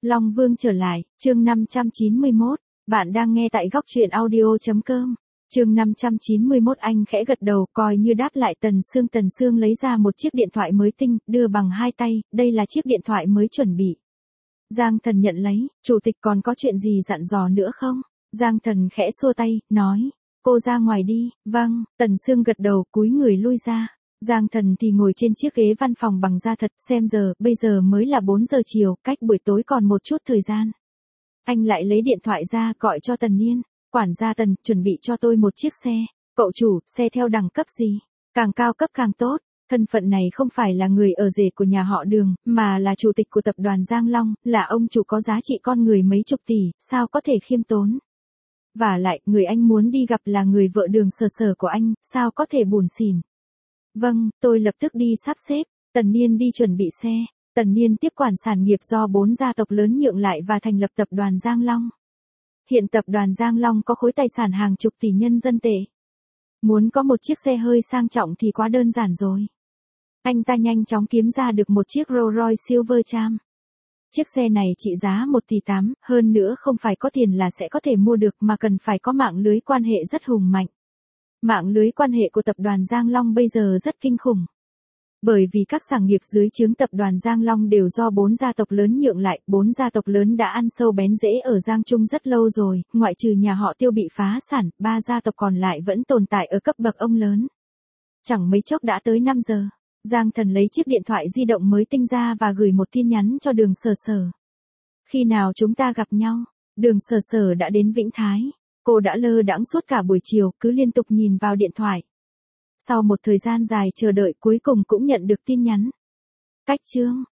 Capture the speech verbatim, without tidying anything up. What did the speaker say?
Long Vương trở lại, chương năm trăm chín mươi mốt, bạn đang nghe tại góc truyện audio.com. Chương năm trăm chín mươi mốt anh khẽ gật đầu coi như đáp lại Tần Sương. Tần Sương lấy ra một chiếc điện thoại mới tinh, đưa bằng hai tay, đây là chiếc điện thoại mới chuẩn bị. Giang Thần nhận lấy, chủ tịch còn có chuyện gì dặn dò nữa không? Giang Thần khẽ xua tay, nói, cô ra ngoài đi, vâng, Tần Sương gật đầu cúi người lui ra. Giang Thần thì ngồi trên chiếc ghế văn phòng bằng da thật, xem giờ, bây giờ mới là bốn giờ chiều, cách buổi tối còn một chút thời gian. Anh lại lấy điện thoại ra gọi cho Tần Niên, quản gia Tần, chuẩn bị cho tôi một chiếc xe. Cậu chủ, xe theo đẳng cấp gì? Càng cao cấp càng tốt, thân phận này không phải là người ở rể của nhà họ Đường, mà là chủ tịch của tập đoàn Giang Long, là ông chủ có giá trị con người mấy chục tỷ, sao có thể khiêm tốn. Và lại, người anh muốn đi gặp là người vợ Đường Sở Sở của anh, sao có thể buồn xỉn. Vâng, tôi lập tức đi sắp xếp. Tần Niên đi chuẩn bị xe. Tần Niên tiếp quản sản nghiệp do bốn gia tộc lớn nhượng lại và thành lập tập đoàn Giang Long. Hiện tập đoàn Giang Long có khối tài sản hàng chục tỷ nhân dân tệ. Muốn có một chiếc xe hơi sang trọng thì quá đơn giản rồi. Anh ta nhanh chóng kiếm ra được một chiếc Rolls Royce Silvercham. Chiếc xe này trị giá một tỷ tám, hơn nữa không phải có tiền là sẽ có thể mua được mà cần phải có mạng lưới quan hệ rất hùng mạnh. Mạng lưới quan hệ của tập đoàn Giang Long bây giờ rất kinh khủng. Bởi vì các sản nghiệp dưới trướng tập đoàn Giang Long đều do bốn gia tộc lớn nhượng lại, bốn gia tộc lớn đã ăn sâu bén rễ ở Giang Trung rất lâu rồi, ngoại trừ nhà họ Tiêu bị phá sản, ba gia tộc còn lại vẫn tồn tại ở cấp bậc ông lớn. Chẳng mấy chốc đã tới năm giờ, Giang Thần lấy chiếc điện thoại di động mới tinh ra và gửi một tin nhắn cho Đường Sở Sở. Khi nào chúng ta gặp nhau? Đường Sở Sở đã đến Vĩnh Thái. Cô đã lơ đãng suốt cả buổi chiều, cứ liên tục nhìn vào điện thoại. Sau một thời gian dài chờ đợi cuối cùng cũng nhận được tin nhắn. Cách chương,